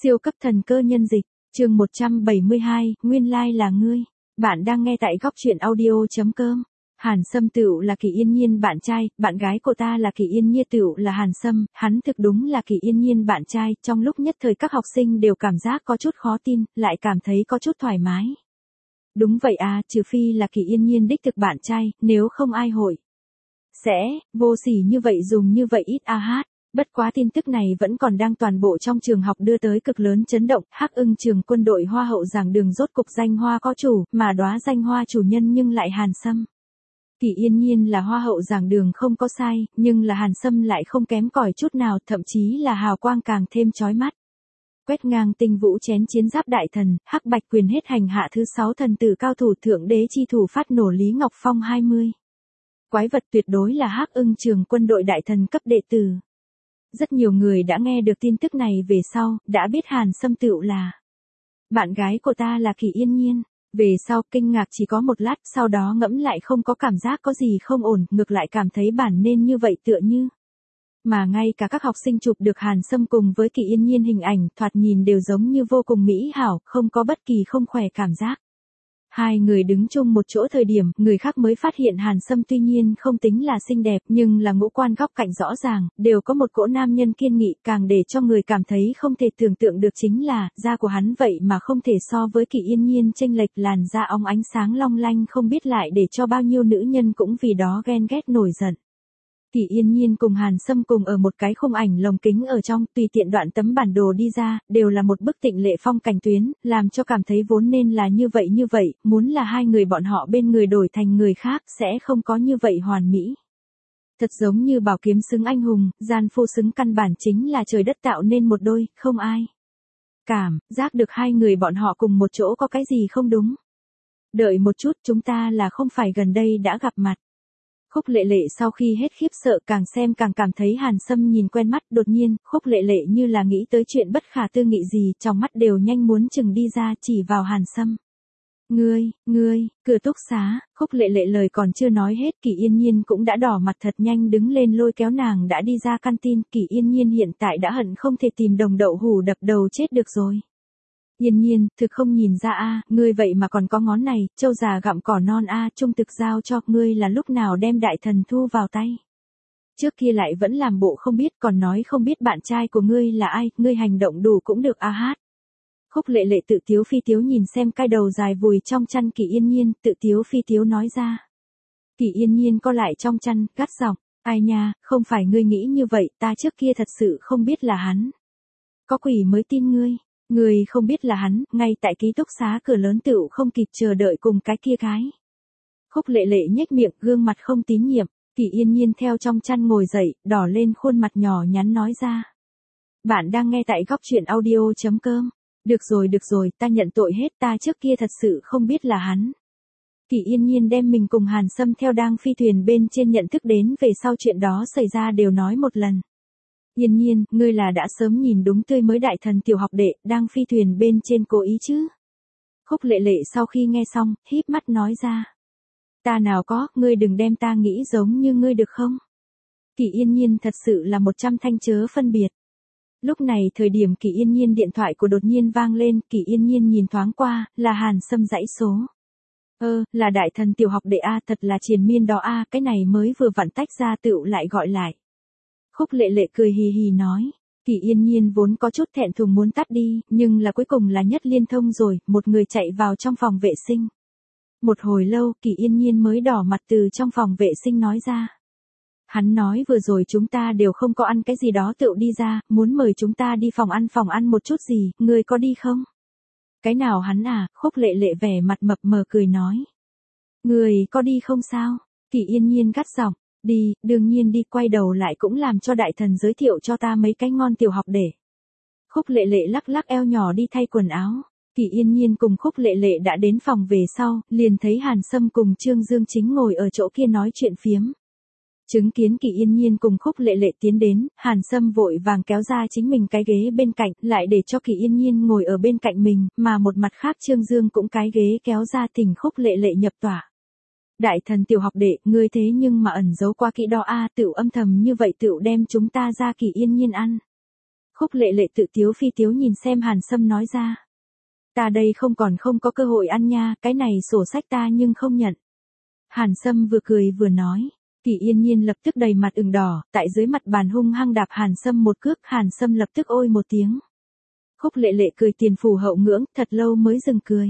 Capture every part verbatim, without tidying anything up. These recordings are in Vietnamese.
Siêu cấp thần cơ nhân dịch, chương một trăm bảy mươi hai, nguyên lai là ngươi. Bạn đang nghe tại góc truyện audio chấm com. Hàn Sâm tựu là Kỳ Yên Nhiên bạn trai, bạn gái của ta là Kỳ Yên Nhiên tựu là Hàn Sâm, hắn thực đúng là Kỳ Yên Nhiên bạn trai. Trong lúc nhất thời các học sinh đều cảm giác có chút khó tin, lại cảm thấy có chút thoải mái. Đúng vậy à, trừ phi là Kỳ Yên Nhiên đích thực bạn trai, nếu không ai hội sẽ vô sỉ như vậy dùng như vậy ít a hát. Bất quá tin tức này vẫn còn đang toàn bộ trong trường học đưa tới cực lớn chấn động, Hắc Ưng trường quân đội Hoa hậu giảng đường rốt cục danh hoa có chủ, mà đóa danh hoa chủ nhân nhưng lại Hàn Sâm. Kỳ Yên Nhiên là Hoa hậu giảng đường không có sai, nhưng là Hàn Sâm lại không kém cỏi chút nào, thậm chí là hào quang càng thêm chói mắt. Quét ngang tinh vũ chén chiến giáp đại thần, Hắc Bạch quyền hết hành hạ thứ sáu thần tử cao thủ thượng đế chi thủ phát nổ Lý Ngọc Phong hai mươi. Quái vật tuyệt đối là Hắc Ưng trường quân đội đại thần cấp đệ tử. Rất nhiều người đã nghe được tin tức này về sau, đã biết Hàn Sâm tựu là bạn gái của ta là Kỳ Yên Nhiên. Về sau, kinh ngạc chỉ có một lát, sau đó ngẫm lại không có cảm giác có gì không ổn, ngược lại cảm thấy bản nên như vậy tựa như. Mà ngay cả các học sinh chụp được Hàn Sâm cùng với Kỳ Yên Nhiên hình ảnh, thoạt nhìn đều giống như vô cùng mỹ hảo, không có bất kỳ không khỏe cảm giác. Hai người đứng chung một chỗ thời điểm, người khác mới phát hiện Hàn Sâm tuy nhiên không tính là xinh đẹp, nhưng là ngũ quan góc cạnh rõ ràng, đều có một cỗ nam nhân kiên nghị, càng để cho người cảm thấy không thể tưởng tượng được chính là, da của hắn vậy mà không thể so với Kỳ Yên Nhiên chênh lệch, làn da óng ánh sáng long lanh không biết lại để cho bao nhiêu nữ nhân cũng vì đó ghen ghét nổi giận. Kỳ Yên Nhiên cùng Hàn Sâm cùng ở một cái khung ảnh lồng kính ở trong, tùy tiện đoạn tấm bản đồ đi ra, đều là một bức tịnh lệ phong cảnh tuyến, làm cho cảm thấy vốn nên là như vậy như vậy, muốn là hai người bọn họ bên người đổi thành người khác, sẽ không có như vậy hoàn mỹ. Thật giống như bảo kiếm xứng anh hùng, gian phu xứng căn bản chính là trời đất tạo nên một đôi, không ai cảm giác được hai người bọn họ cùng một chỗ có cái gì không đúng. Đợi một chút, chúng ta là không phải gần đây đã gặp mặt. Khúc Lệ Lệ sau khi hết khiếp sợ càng xem càng cảm thấy Hàn Sâm nhìn quen mắt, đột nhiên, Khúc Lệ Lệ như là nghĩ tới chuyện bất khả tư nghị gì, trong mắt đều nhanh muốn chừng đi ra, chỉ vào Hàn Sâm. Ngươi, ngươi, cửa túc xá, Khúc Lệ Lệ lời còn chưa nói hết, Kỳ Yên Nhiên cũng đã đỏ mặt thật nhanh đứng lên lôi kéo nàng đã đi ra căn tin, Kỳ Yên Nhiên hiện tại đã hận không thể tìm đồng đậu hủ đập đầu chết được rồi. Yên Nhiên, thực không nhìn ra a, ngươi vậy mà còn có ngón này, châu già gặm cỏ non a, trung thực giao cho ngươi là lúc nào đem đại thần thu vào tay. Trước kia lại vẫn làm bộ không biết, còn nói không biết bạn trai của ngươi là ai, ngươi hành động đủ cũng được a hát. Khúc Lệ Lệ tự tiếu phi tiếu nhìn xem cái đầu dài vùi trong chăn Kỳ Yên Nhiên, tự tiếu phi tiếu nói ra. Kỳ Yên Nhiên co lại trong chăn, gắt giọng, ai nha, không phải ngươi nghĩ như vậy, ta trước kia thật sự không biết là hắn. Có quỷ mới tin ngươi. Người không biết là hắn, ngay tại ký túc xá cửa lớn tựu không kịp chờ đợi cùng cái kia gái. Khúc Lệ Lệ nhếch miệng, gương mặt không tín nhiệm, Kỳ Yên Nhiên theo trong chăn ngồi dậy, đỏ lên khuôn mặt nhỏ nhắn nói ra. Bạn đang nghe tại góc truyện audio chấm com. Được rồi được rồi, ta nhận tội hết, ta trước kia thật sự không biết là hắn. Kỳ Yên Nhiên đem mình cùng Hàn Sâm theo đang phi thuyền bên trên nhận thức đến về sau chuyện đó xảy ra đều nói một lần. Yên Nhiên, ngươi là đã sớm nhìn đúng tươi mới đại thần tiểu học đệ, đang phi thuyền bên trên cố ý chứ? Khúc Lệ Lệ sau khi nghe xong, híp mắt nói ra. Ta nào có, ngươi đừng đem ta nghĩ giống như ngươi được không? Kỳ Yên Nhiên thật sự là một trăm thanh chớ phân biệt. Lúc này thời điểm Kỳ Yên Nhiên điện thoại của đột nhiên vang lên, Kỳ Yên Nhiên nhìn thoáng qua, là Hàn Sâm dãy số. Ơ, là đại thần tiểu học đệ a, thật là triền miên đó a, cái này mới vừa vặn tách ra tựu lại gọi lại. Khúc Lệ Lệ cười hì hì nói, Kỳ Yên Nhiên vốn có chút thẹn thùng muốn tắt đi, nhưng là cuối cùng là nhất liên thông rồi, một người chạy vào trong phòng vệ sinh. Một hồi lâu, Kỳ Yên Nhiên mới đỏ mặt từ trong phòng vệ sinh nói ra. Hắn nói vừa rồi chúng ta đều không có ăn cái gì đó tựu đi ra, muốn mời chúng ta đi phòng ăn phòng ăn một chút gì, ngươi có đi không? Cái nào hắn à, Khúc Lệ Lệ vẻ mặt mập mờ cười nói. Ngươi có đi không sao? Kỳ Yên Nhiên gắt giọng. Đi, đương nhiên đi, quay đầu lại cũng làm cho đại thần giới thiệu cho ta mấy cái ngon tiểu học để. Khúc Lệ Lệ lắc lắc eo nhỏ đi thay quần áo. Kỳ Yên Nhiên cùng Khúc Lệ Lệ đã đến phòng về sau, liền thấy Hàn Sâm cùng Trương Dương Chính ngồi ở chỗ kia nói chuyện phiếm. Chứng kiến Kỳ Yên Nhiên cùng Khúc Lệ Lệ tiến đến, Hàn Sâm vội vàng kéo ra chính mình cái ghế bên cạnh, lại để cho Kỳ Yên Nhiên ngồi ở bên cạnh mình, mà một mặt khác Trương Dương cũng cái ghế kéo ra thỉnh Khúc Lệ Lệ nhập tỏa. Đại thần tiểu học đệ, ngươi thế nhưng mà ẩn giấu qua kỹ đó a, tựu âm thầm như vậy tựu đem chúng ta ra Kỳ Yên Nhiên ăn. Khúc Lệ Lệ tự tiếu phi tiếu nhìn xem Hàn Sâm nói ra. Ta đây không còn không có cơ hội ăn nha, cái này sổ sách ta nhưng không nhận. Hàn Sâm vừa cười vừa nói. Kỷ Yên Nhiên lập tức đầy mặt ửng đỏ, tại dưới mặt bàn hung hăng đạp Hàn Sâm một cước, Hàn Sâm lập tức ôi một tiếng. Khúc Lệ Lệ cười tiền phù hậu ngưỡng, thật lâu mới dừng cười.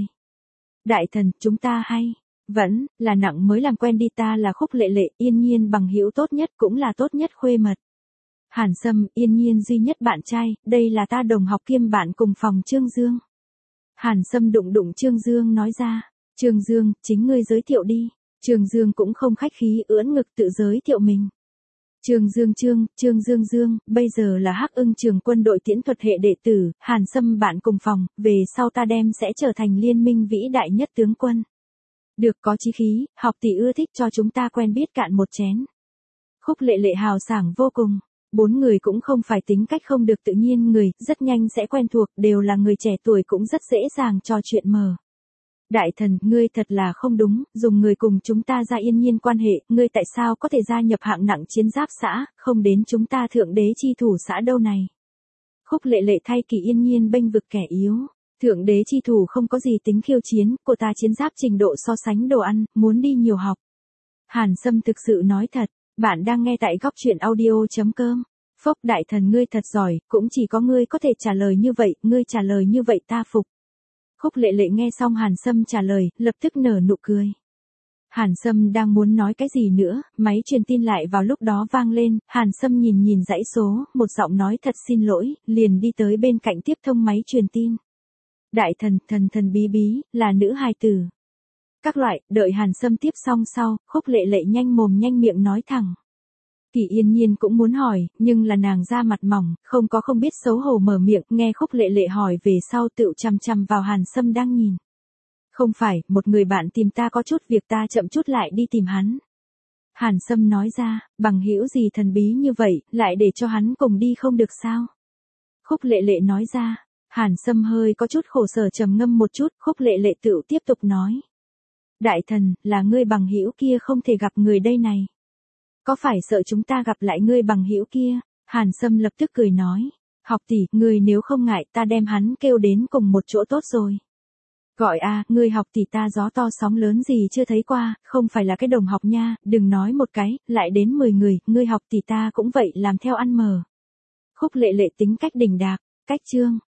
Đại thần, chúng ta hay, vẫn, là nặng mới làm quen đi, ta là Khúc Lệ Lệ, Yên Nhiên bằng hữu tốt nhất cũng là tốt nhất khuê mật. Hàn Sâm, Yên Nhiên duy nhất bạn trai, đây là ta đồng học kiêm bạn cùng phòng Trương Dương. Hàn Sâm đụng đụng Trương Dương nói ra, Trương Dương, chính ngươi giới thiệu đi. Trương Dương cũng không khách khí ưỡn ngực tự giới thiệu mình. Trương Dương Trương, Trương Dương Dương, bây giờ là Hắc Ưng Trường quân đội tiễn thuật hệ đệ tử, Hàn Sâm bạn cùng phòng, về sau ta đem sẽ trở thành liên minh vĩ đại nhất tướng quân. Được, có chí khí, học tỷ ưa thích, cho chúng ta quen biết cạn một chén. Khúc Lệ Lệ hào sảng vô cùng. Bốn người cũng không phải tính cách không được tự nhiên người, rất nhanh sẽ quen thuộc, đều là người trẻ tuổi cũng rất dễ dàng trò chuyện mờ. Đại thần, ngươi thật là không đúng, dùng người cùng chúng ta ra Yên Nhiên quan hệ, ngươi tại sao có thể gia nhập hạng nặng chiến giáp xã, không đến chúng ta thượng đế chi thủ xã đâu này. Khúc Lệ Lệ thay Kỷ Yên Nhiên bênh vực kẻ yếu. Thượng đế chi thủ không có gì tính khiêu chiến, của ta chiến giáp trình độ so sánh đồ ăn, muốn đi nhiều học. Hàn Sâm thực sự nói thật, bạn đang nghe tại góc truyện audio chấm com. Phốc, đại thần ngươi thật giỏi, cũng chỉ có ngươi có thể trả lời như vậy, ngươi trả lời như vậy ta phục. Khúc Lệ Lệ nghe xong Hàn Sâm trả lời, lập tức nở nụ cười. Hàn Sâm đang muốn nói cái gì nữa, máy truyền tin lại vào lúc đó vang lên, Hàn Sâm nhìn nhìn dãy số, một giọng nói thật xin lỗi, liền đi tới bên cạnh tiếp thông máy truyền tin. Đại thần, thần thần bí bí, là nữ hài tử. Các loại, đợi Hàn Sâm tiếp xong sau, Khúc Lệ Lệ nhanh mồm nhanh miệng nói thẳng. Kỷ Yên Nhiên cũng muốn hỏi, nhưng là nàng da mặt mỏng, không có không biết xấu hổ mở miệng, nghe Khúc Lệ Lệ hỏi về sau tựu chằm chằm vào Hàn Sâm đang nhìn. Không phải, một người bạn tìm ta có chút việc, ta chậm chút lại đi tìm hắn. Hàn Sâm nói ra, bằng hữu gì thần bí như vậy, lại để cho hắn cùng đi không được sao? Khúc Lệ Lệ nói ra, Hàn Sâm hơi có chút khổ sở trầm ngâm một chút, Khúc Lệ Lệ tựu tiếp tục nói. Đại thần, là ngươi bằng hữu kia không thể gặp người đây này. Có phải sợ chúng ta gặp lại ngươi bằng hữu kia? Hàn Sâm lập tức cười nói. Học tỷ, ngươi nếu không ngại ta đem hắn kêu đến cùng một chỗ tốt rồi. Gọi a, ngươi học tỷ ta gió to sóng lớn gì chưa thấy qua, không phải là cái đồng học nha, đừng nói một cái, lại đến mười người, ngươi học tỷ ta cũng vậy làm theo ăn mờ. Khúc Lệ Lệ tính cách đỉnh đạc, cách chương.